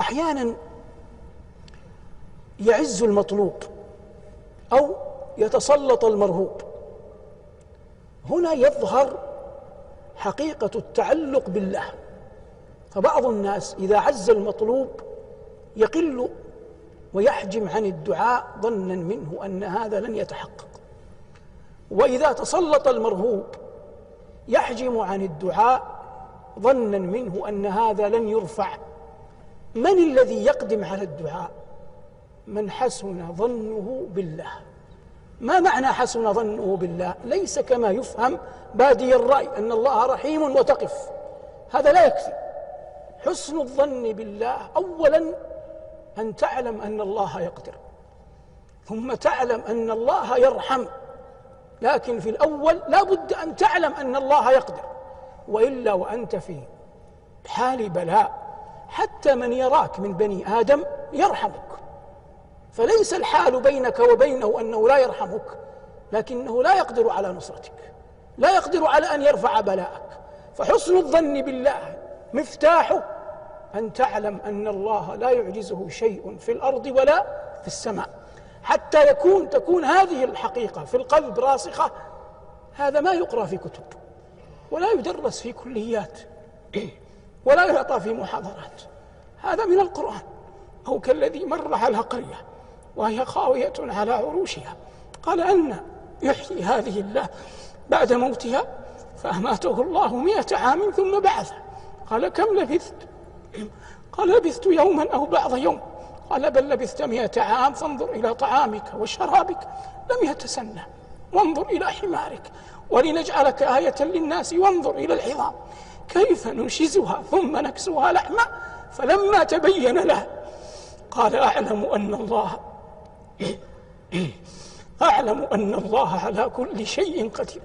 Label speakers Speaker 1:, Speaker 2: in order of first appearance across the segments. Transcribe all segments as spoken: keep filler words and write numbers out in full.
Speaker 1: أحيانا يعز المطلوب أو يتسلط المرهوب، هنا يظهر حقيقة التعلق بالله. فبعض الناس إذا عز المطلوب يقل ويحجم عن الدعاء ظنا منه أن هذا لن يتحقق، وإذا تسلط المرهوب يحجم عن الدعاء ظنا منه أن هذا لن يرفع. من الذي يقدم على الدعاء؟ من حسن ظنه بالله. ما معنى حسن ظنه بالله؟ ليس كما يفهم بادي الرأي أن الله رحيم وتقف، هذا لا يكفي. حسن الظن بالله أولا أن تعلم أن الله يقدر، ثم تعلم أن الله يرحم، لكن في الأول لا بد أن تعلم أن الله يقدر، وإلا وأنت في حال بلاء حتى من يراك من بني آدم يرحمك. فليس الحال بينك وبينه أنه لا يرحمك، لكنه لا يقدر على نصرتك، لا يقدر على أن يرفع بلاءك. فحسن الظن بالله مفتاحه أن تعلم أن الله لا يعجزه شيء في الأرض ولا في السماء، حتى يكون تكون هذه الحقيقة في القلب راسخة. هذا ما يقرأ في كتب ولا يدرس في كليات ولا يعطى في محاضرات، هذا من القرآن. أو كالذي مر على قرية وهي خاوية على عروشها قال أن يحيي هذه الله بعد موتها؟ فأماته الله مئة عام ثم بعثه. قال كم لبثت؟ قال لبثت يوما أو بعض يوم. قال بل لبثت مئة عام، فانظر إلى طعامك وشرابك لم يتسنى، وانظر إلى حمارك ولنجعلك آية للناس، وانظر إلى العظام كيف ننشزها ثم نكسوها لحما. فلما تبين له قال أعلم أن الله أعلم أن الله على كل شيء قدير.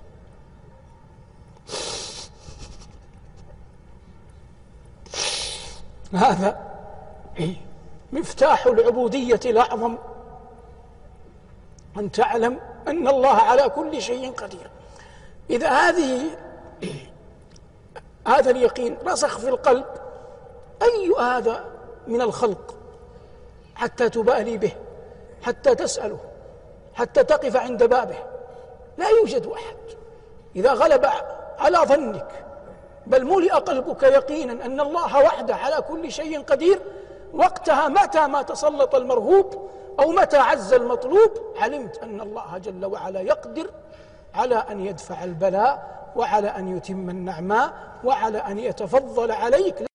Speaker 1: هذا مفتاح العبودية الأعظم، أن تعلم أن الله على كل شيء قدير. إذا هذه هذا اليقين رسخ في القلب، أي هذا من الخلق حتى تبالي به، حتى تسأله، حتى تقف عند بابه؟ لا يوجد أحد. إذا غلب على ظنك بل ملئ قلبك يقينا أن الله وحده على كل شيء قدير، وقتها متى ما تسلط المرهوب أو متى عز المطلوب علمت أن الله جل وعلا يقدر على أن يدفع البلاء، وعلى أن يتم النعماء، وعلى أن يتفضل عليك.